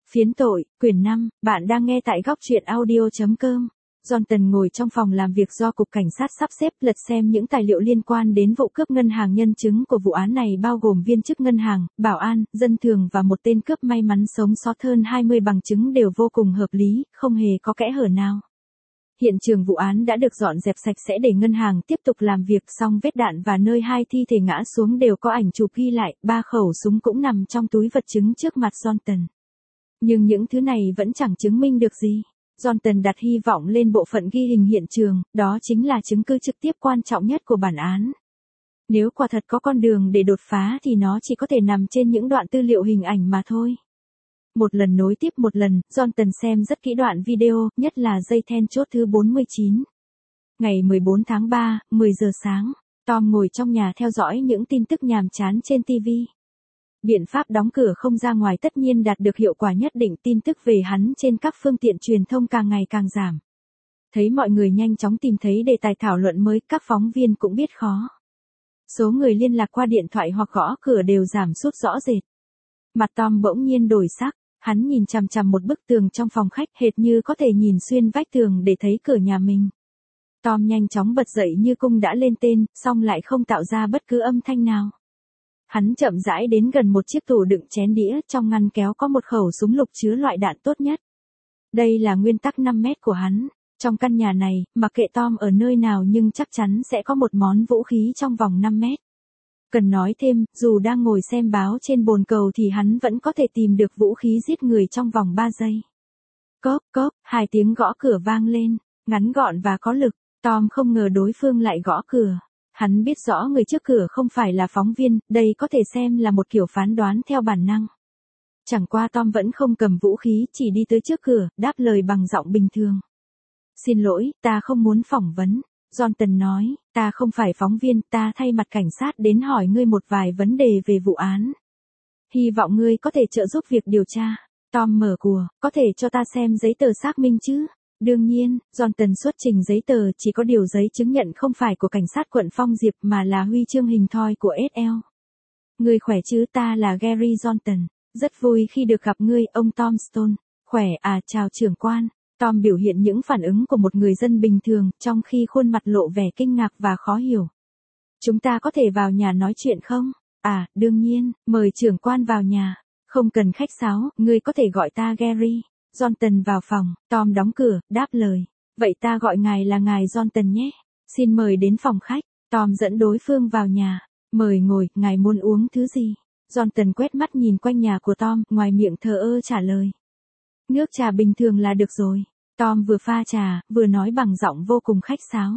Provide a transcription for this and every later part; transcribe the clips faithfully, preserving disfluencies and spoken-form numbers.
Phiến tội, quyển năm, bạn đang nghe tại góc truyện audio chấm com. Johnson ngồi trong phòng làm việc do Cục Cảnh sát sắp xếp lật xem những tài liệu liên quan đến vụ cướp ngân hàng. Nhân chứng của vụ án này bao gồm viên chức ngân hàng, bảo an, dân thường và một tên cướp may mắn sống sót. Hơn hai mươi bằng chứng đều vô cùng hợp lý, không hề có kẽ hở nào. Hiện trường vụ án đã được dọn dẹp sạch sẽ để ngân hàng tiếp tục làm việc, song vết đạn và nơi hai thi thể ngã xuống đều có ảnh chụp ghi lại, ba khẩu súng cũng nằm trong túi vật chứng trước mặt Johnson. Nhưng những thứ này vẫn chẳng chứng minh được gì. Johnson đặt hy vọng lên bộ phận ghi hình hiện trường, đó chính là chứng cứ trực tiếp quan trọng nhất của bản án. Nếu quả thật có con đường để đột phá thì nó chỉ có thể nằm trên những đoạn tư liệu hình ảnh mà thôi. Một lần nối tiếp một lần, Johnson xem rất kỹ đoạn video, nhất là giây then chốt thứ bốn mươi chín. Ngày mười bốn tháng ba, mười giờ sáng, Tom ngồi trong nhà theo dõi những tin tức nhàm chán trên ti vi. Biện pháp đóng cửa không ra ngoài tất nhiên đạt được hiệu quả nhất định, tin tức về hắn trên các phương tiện truyền thông càng ngày càng giảm. Thấy mọi người nhanh chóng tìm thấy đề tài thảo luận mới, các phóng viên cũng biết khó. Số người liên lạc qua điện thoại hoặc gõ cửa đều giảm sút rõ rệt. Mặt Tom bỗng nhiên đổi sắc, hắn nhìn chằm chằm một bức tường trong phòng khách, hệt như có thể nhìn xuyên vách tường để thấy cửa nhà mình. Tom nhanh chóng bật dậy như cung đã lên tên, song lại không tạo ra bất cứ âm thanh nào. Hắn chậm rãi đến gần một chiếc tủ đựng chén đĩa, trong ngăn kéo có một khẩu súng lục chứa loại đạn tốt nhất. Đây là nguyên tắc năm mét của hắn. Trong căn nhà này, mặc kệ Tom ở nơi nào nhưng chắc chắn sẽ có một món vũ khí trong vòng năm mét. Cần nói thêm, dù đang ngồi xem báo trên bồn cầu thì hắn vẫn có thể tìm được vũ khí giết người trong vòng ba giây. Cốp cốp, hai tiếng gõ cửa vang lên, ngắn gọn và có lực. Tom không ngờ đối phương lại gõ cửa. Hắn biết rõ người trước cửa không phải là phóng viên, đây có thể xem là một kiểu phán đoán theo bản năng. Chẳng qua Tom vẫn không cầm vũ khí, chỉ đi tới trước cửa, đáp lời bằng giọng bình thường. Xin lỗi, ta không muốn phỏng vấn. Johnson nói, ta không phải phóng viên, ta thay mặt cảnh sát đến hỏi ngươi một vài vấn đề về vụ án. Hy vọng ngươi có thể trợ giúp việc điều tra. Tom mở cùa, có thể cho ta xem giấy tờ xác minh chứ? Đương nhiên, Johnson xuất trình giấy tờ, chỉ có điều giấy chứng nhận không phải của cảnh sát quận Phong Diệp mà là huy chương hình thoi của ét lờ. Ngươi khỏe chứ, ta là Gary Johnson. Rất vui khi được gặp ngươi, ông Tom Stone. Khỏe à, chào trưởng quan. Tom biểu hiện những phản ứng của một người dân bình thường, trong khi khuôn mặt lộ vẻ kinh ngạc và khó hiểu. Chúng ta có thể vào nhà nói chuyện không? À, đương nhiên, mời trưởng quan vào nhà. Không cần khách sáo, ngươi có thể gọi ta Gary. Johnson vào phòng, Tom đóng cửa, đáp lời. Vậy ta gọi ngài là ngài Johnson nhé. Xin mời đến phòng khách. Tom dẫn đối phương vào nhà. Mời ngồi, ngài muốn uống thứ gì? Johnson quét mắt nhìn quanh nhà của Tom, ngoài miệng thờ ơ trả lời. Nước trà bình thường là được rồi. Tom vừa pha trà, vừa nói bằng giọng vô cùng khách sáo.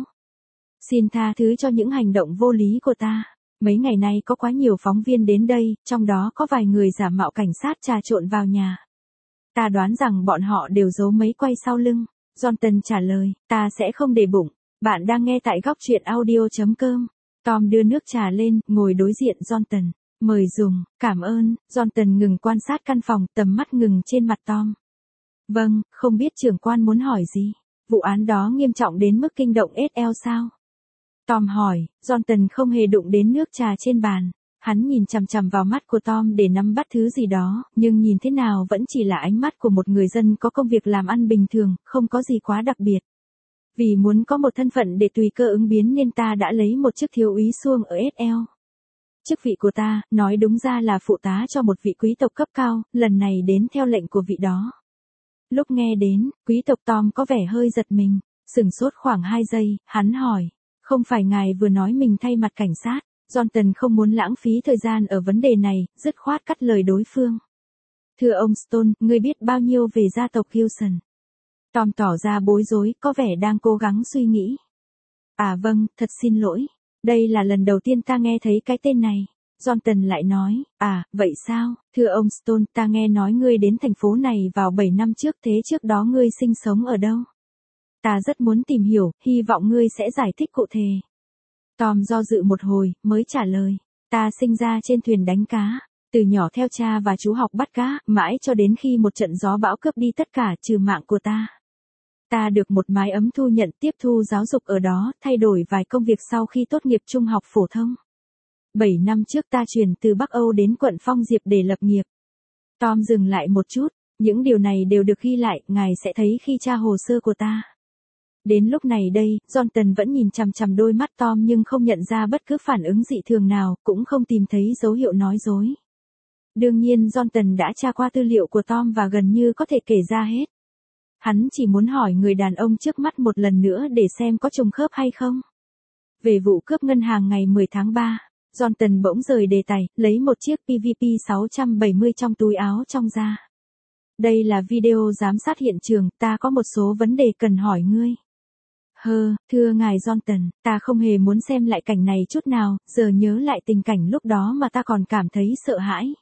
Xin tha thứ cho những hành động vô lý của ta. Mấy ngày nay có quá nhiều phóng viên đến đây, trong đó có vài người giả mạo cảnh sát trà trộn vào nhà. Ta đoán rằng bọn họ đều giấu mấy quay sau lưng. Johnson trả lời, ta sẽ không để bụng. Bạn đang nghe tại góc truyện audio chấm com. Tom đưa nước trà lên, ngồi đối diện Johnson. Mời dùng, cảm ơn. Johnson ngừng quan sát căn phòng, tầm mắt ngừng trên mặt Tom. Vâng, không biết trưởng quan muốn hỏi gì? Vụ án đó nghiêm trọng đến mức kinh động ét lờ sao? Tom hỏi. Johnson không hề đụng đến nước trà trên bàn. Hắn nhìn chằm chằm vào mắt của Tom để nắm bắt thứ gì đó, nhưng nhìn thế nào vẫn chỉ là ánh mắt của một người dân có công việc làm ăn bình thường, không có gì quá đặc biệt. Vì muốn có một thân phận để tùy cơ ứng biến nên ta đã lấy một chức thiếu úy xuông ở ét lờ. Chức vị của ta, nói đúng ra là phụ tá cho một vị quý tộc cấp cao, lần này đến theo lệnh của vị đó. Lúc nghe đến, quý tộc Tom có vẻ hơi giật mình, sửng sốt khoảng hai giây, hắn hỏi, không phải ngài vừa nói mình thay mặt cảnh sát? Johnson không muốn lãng phí thời gian ở vấn đề này, dứt khoát cắt lời đối phương. Thưa ông Stone, ngươi biết bao nhiêu về gia tộc Gilson? Tom tỏ ra bối rối, có vẻ đang cố gắng suy nghĩ. À vâng, thật xin lỗi. Đây là lần đầu tiên ta nghe thấy cái tên này. Johnson lại nói, à, vậy sao? Thưa ông Stone, ta nghe nói ngươi đến thành phố này vào bảy năm trước, thế trước đó ngươi sinh sống ở đâu? Ta rất muốn tìm hiểu, hy vọng ngươi sẽ giải thích cụ thể. Tom do dự một hồi, mới trả lời. Ta sinh ra trên thuyền đánh cá. Từ nhỏ theo cha và chú học bắt cá, mãi cho đến khi một trận gió bão cướp đi tất cả trừ mạng của ta. Ta được một mái ấm thu nhận tiếp thu giáo dục ở đó, thay đổi vài công việc sau khi tốt nghiệp trung học phổ thông. Bảy năm trước ta chuyển từ Bắc Âu đến quận Phong Diệp để lập nghiệp. Tom dừng lại một chút, Những điều này đều được ghi lại, ngài sẽ thấy khi tra hồ sơ của ta. Đến lúc này đây, Johnson vẫn nhìn chằm chằm đôi mắt Tom nhưng không nhận ra bất cứ phản ứng dị thường nào, cũng không tìm thấy dấu hiệu nói dối. Đương nhiên Johnson đã tra qua tư liệu của Tom và gần như có thể kể ra hết. Hắn chỉ muốn hỏi người đàn ông trước mắt một lần nữa để xem có trùng khớp hay không. Về vụ cướp ngân hàng ngày mười tháng ba, Johnson bỗng rời đề tài, lấy một chiếc P V P sáu trăm bảy mươi trong túi áo trong ra. Đây là video giám sát hiện trường, ta có một số vấn đề cần hỏi ngươi. Hơ, thưa ngài Johnson, ta không hề muốn xem lại cảnh này chút nào, giờ nhớ lại tình cảnh lúc đó mà ta còn cảm thấy sợ hãi.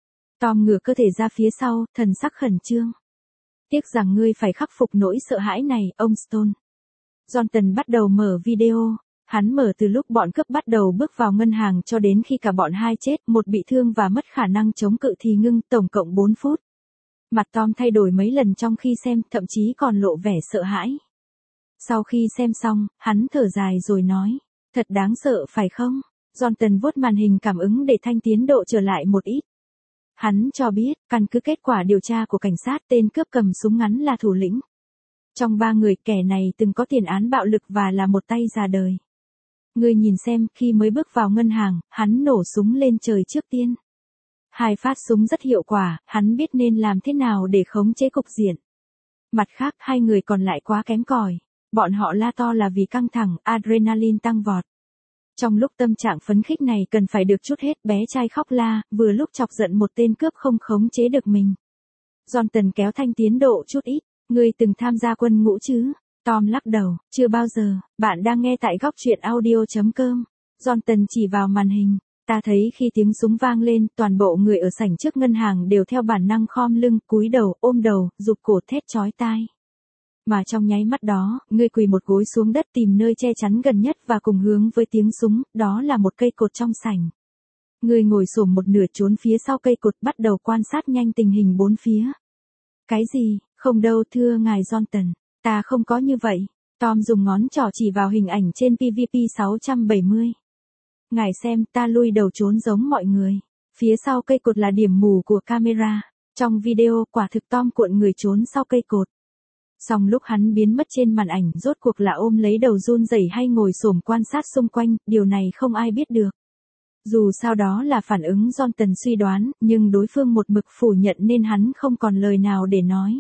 Tom ngửa cơ thể ra phía sau, thần sắc khẩn trương. Tiếc rằng ngươi phải khắc phục nỗi sợ hãi này, ông Stone. Johnson bắt đầu mở video. Hắn mở từ lúc bọn cướp bắt đầu bước vào ngân hàng cho đến khi cả bọn hai chết, một bị thương và mất khả năng chống cự thì ngưng, tổng cộng bốn phút. Mặt Tom thay đổi mấy lần trong khi xem, thậm chí còn lộ vẻ sợ hãi. Sau khi xem xong, hắn thở dài rồi nói, thật đáng sợ phải không? Johnson vuốt màn hình cảm ứng để thanh tiến độ trở lại một ít. Hắn cho biết, căn cứ kết quả điều tra của cảnh sát, tên cướp cầm súng ngắn là thủ lĩnh. Trong ba người, kẻ này từng có tiền án bạo lực và là một tay già đời. Ngươi nhìn xem, khi mới bước vào ngân hàng, hắn nổ súng lên trời trước tiên. Hai phát súng rất hiệu quả, hắn biết nên làm thế nào để khống chế cục diện. Mặt khác, hai người còn lại quá kém cỏi. Bọn họ la to là vì căng thẳng, adrenaline tăng vọt. Trong lúc tâm trạng phấn khích này cần phải được trút hết, bé trai khóc la, vừa lúc chọc giận một tên cướp không khống chế được mình. Johnson kéo thanh tiến độ chút ít, ngươi từng tham gia quân ngũ chứ? Tom lắc đầu, chưa bao giờ. Bạn đang nghe tại góc truyện audio chấm com. Johnson chỉ vào màn hình. Ta thấy khi tiếng súng vang lên, toàn bộ người ở sảnh trước ngân hàng đều theo bản năng khom lưng, cúi đầu, ôm đầu, rụt cổ thét chói tai. Mà trong nháy mắt đó, ngươi quỳ một gối xuống đất tìm nơi che chắn gần nhất và cùng hướng với tiếng súng, đó là một cây cột trong sảnh. Ngươi ngồi xổm một nửa trốn phía sau cây cột, bắt đầu quan sát nhanh tình hình bốn phía. Cái gì? Không đâu thưa ngài Johnson. Ta không có như vậy. Tom dùng ngón trỏ chỉ vào hình ảnh trên P V P sáu trăm bảy mươi. Ngài xem, ta lui đầu trốn giống mọi người. Phía sau cây cột là điểm mù của camera. Trong video, quả thực Tom cuộn người trốn sau cây cột. Song lúc hắn biến mất trên màn ảnh, rốt cuộc là ôm lấy đầu run rẩy hay ngồi xổm quan sát xung quanh, điều này không ai biết được. Dù sao đó là phản ứng Johnson suy đoán, nhưng đối phương một mực phủ nhận nên hắn không còn lời nào để nói.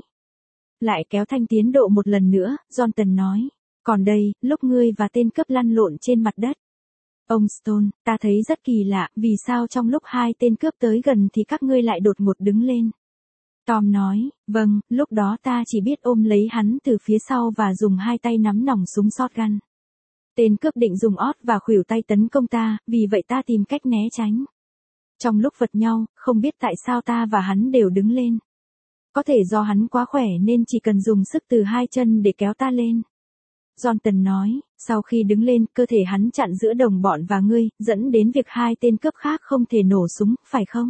Lại kéo thanh tiến độ một lần nữa, Johnson nói. Còn đây, lúc ngươi và tên cướp lăn lộn trên mặt đất. Ông Stone, ta thấy rất kỳ lạ, vì sao trong lúc hai tên cướp tới gần thì các ngươi lại đột ngột đứng lên. Tom nói, vâng, lúc đó ta chỉ biết ôm lấy hắn từ phía sau và dùng hai tay nắm nòng súng shotgun. Tên cướp định dùng ót và khuỷu tay tấn công ta, vì vậy ta tìm cách né tránh. Trong lúc vật nhau, không biết tại sao ta và hắn đều đứng lên. Có thể do hắn quá khỏe nên chỉ cần dùng sức từ hai chân để kéo ta lên. Johnson nói, sau khi đứng lên, cơ thể hắn chặn giữa đồng bọn và ngươi, dẫn đến việc hai tên cướp khác không thể nổ súng, phải không?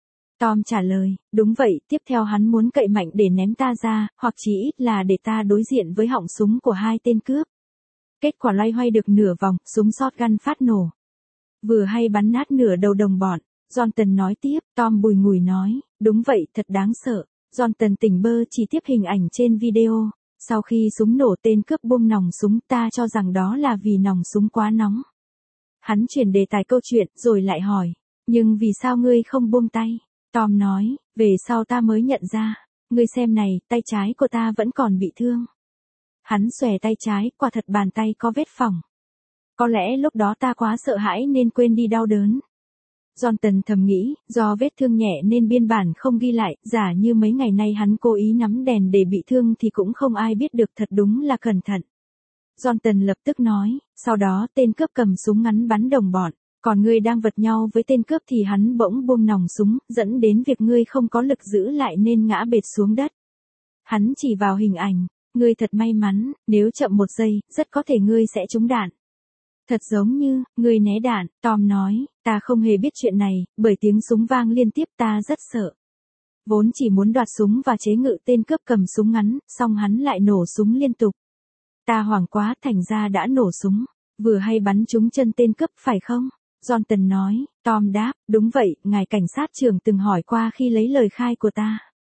Tom trả lời, đúng vậy, tiếp theo hắn muốn cậy mạnh để ném ta ra, hoặc chỉ ít là để ta đối diện với họng súng của hai tên cướp. Kết quả loay hoay được nửa vòng, súng shotgun phát nổ. Vừa hay bắn nát nửa đầu đồng bọn. Johnson nói tiếp, Tom bùi ngùi nói, đúng vậy, thật đáng sợ. Johnson tỉnh bơ chỉ tiếp hình ảnh trên video. Sau khi súng nổ tên cướp buông nòng súng, ta cho rằng đó là vì nòng súng quá nóng. Hắn chuyển đề tài câu chuyện, rồi lại hỏi, nhưng vì sao ngươi không buông tay? Tom nói, về sau ta mới nhận ra, ngươi xem này, tay trái của ta vẫn còn bị thương. Hắn xòe tay trái, quả thật bàn tay có vết phỏng. Có lẽ lúc đó ta quá sợ hãi nên quên đi đau đớn. Johnson thầm nghĩ, do vết thương nhẹ nên biên bản không ghi lại, giả như mấy ngày nay hắn cố ý nắm đèn để bị thương thì cũng không ai biết được, thật đúng là cẩn thận. Johnson lập tức nói, sau đó tên cướp cầm súng ngắn bắn đồng bọn, còn ngươi đang vật nhau với tên cướp thì hắn bỗng buông nòng súng, dẫn đến việc ngươi không có lực giữ lại nên ngã bệt xuống đất. Hắn chỉ vào hình ảnh, ngươi thật may mắn, nếu chậm một giây, rất có thể ngươi sẽ trúng đạn. Thật giống như, ngươi né đạn, Tom nói, ta không hề biết chuyện này, bởi tiếng súng vang liên tiếp ta rất sợ. Vốn chỉ muốn đoạt súng và chế ngự tên cướp cầm súng ngắn, song hắn lại nổ súng liên tục. Ta hoảng quá thành ra đã nổ súng, vừa hay bắn trúng chân tên cướp phải không? Johnson nói, Tom đáp, đúng vậy, ngài cảnh sát trưởng từng hỏi qua khi lấy lời khai của ta.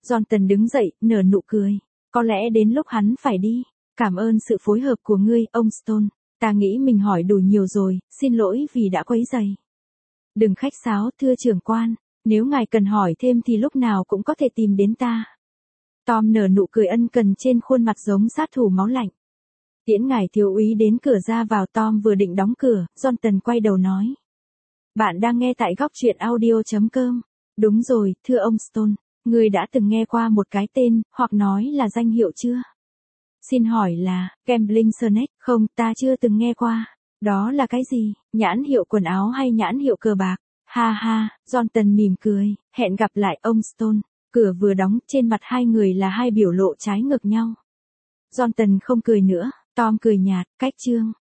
Johnson đứng dậy, nở nụ cười. Có lẽ đến lúc hắn phải đi. Cảm ơn sự phối hợp của ngươi, ông Stone. Ta nghĩ mình hỏi đủ nhiều rồi, xin lỗi vì đã quấy rầy. Đừng khách sáo, thưa trưởng quan. Nếu ngài cần hỏi thêm thì lúc nào cũng có thể tìm đến ta. Tom nở nụ cười ân cần trên khuôn mặt giống sát thủ máu lạnh. Tiễn ngài thiếu úy đến cửa ra vào. Tom vừa định đóng cửa, Johnson quay đầu nói. Bạn đang nghe tại góc truyện audio chấm com. Đúng rồi, thưa ông Stone. Ngươi đã từng nghe qua một cái tên, hoặc nói là danh hiệu chưa? Xin hỏi là, Gambling Snake? Không, ta chưa từng nghe qua. Đó là cái gì? Nhãn hiệu quần áo hay nhãn hiệu cờ bạc? Ha ha, Johnson mỉm cười, hẹn gặp lại ông Stone. Cửa vừa đóng, trên mặt hai người là hai biểu lộ trái ngược nhau. Johnson không cười nữa, Tom cười nhạt, cách chương.